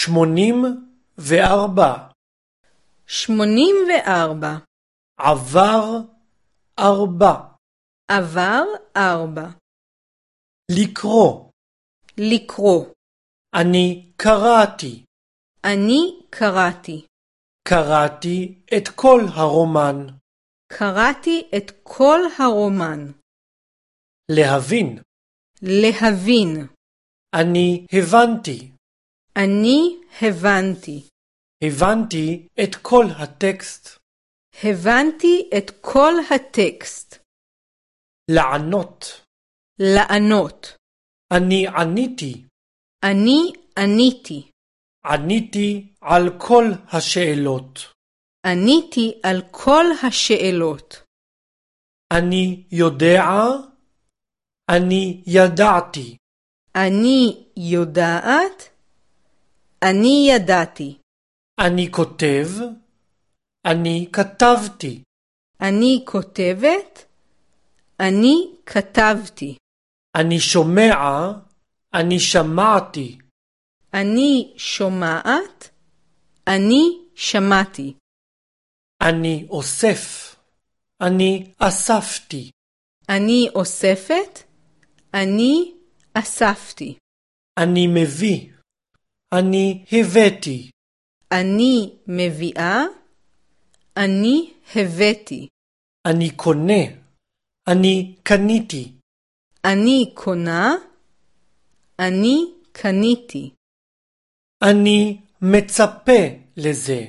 84. 84. עבר 4. עבר 4. לקרוא. לקרוא. אני קראתי. אני קראתי. קראתי את כל הרומן. קראתי את כל הרומן. להבין. להבין. אני הבנתי. אני הבנתי. הבנתי את כל הטקסט. הבנתי את כל הטקסט. לענות. לענות. אני עניתי. אני עניתי. עניתי על כל השאלות. עניתי על כל השאלות. אני יודע. אני ידעתי. אני יודעת. אני ידעתי. אני כותב. אני כתבתי. אני כותבת. אני כתבתי. אני שומע. אני שמעתי. אני שומעת. אני שמעתי. אני אוסף. אני אספתי. אני אוספת. אני אספתי. אני מביא. אני הבאתי. אני מביאה. אני הבאתי. אני קונה. אני קניתי. אני קונה. אני קניתי. אני מצפה לזה.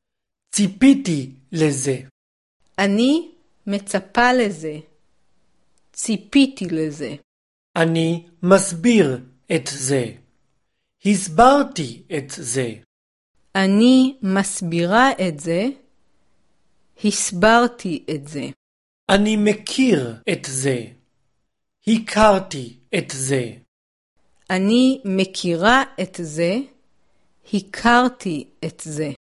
ציפיתי לזה. אני מצפה לזה. ציפיתי לזה. אני מסביר את זה. הסברתי את זה. אני מסבירה את זה. הסברתי את זה. אני מכיר את זה. הכרתי את זה. אני מכירה את זה. הכרתי את זה.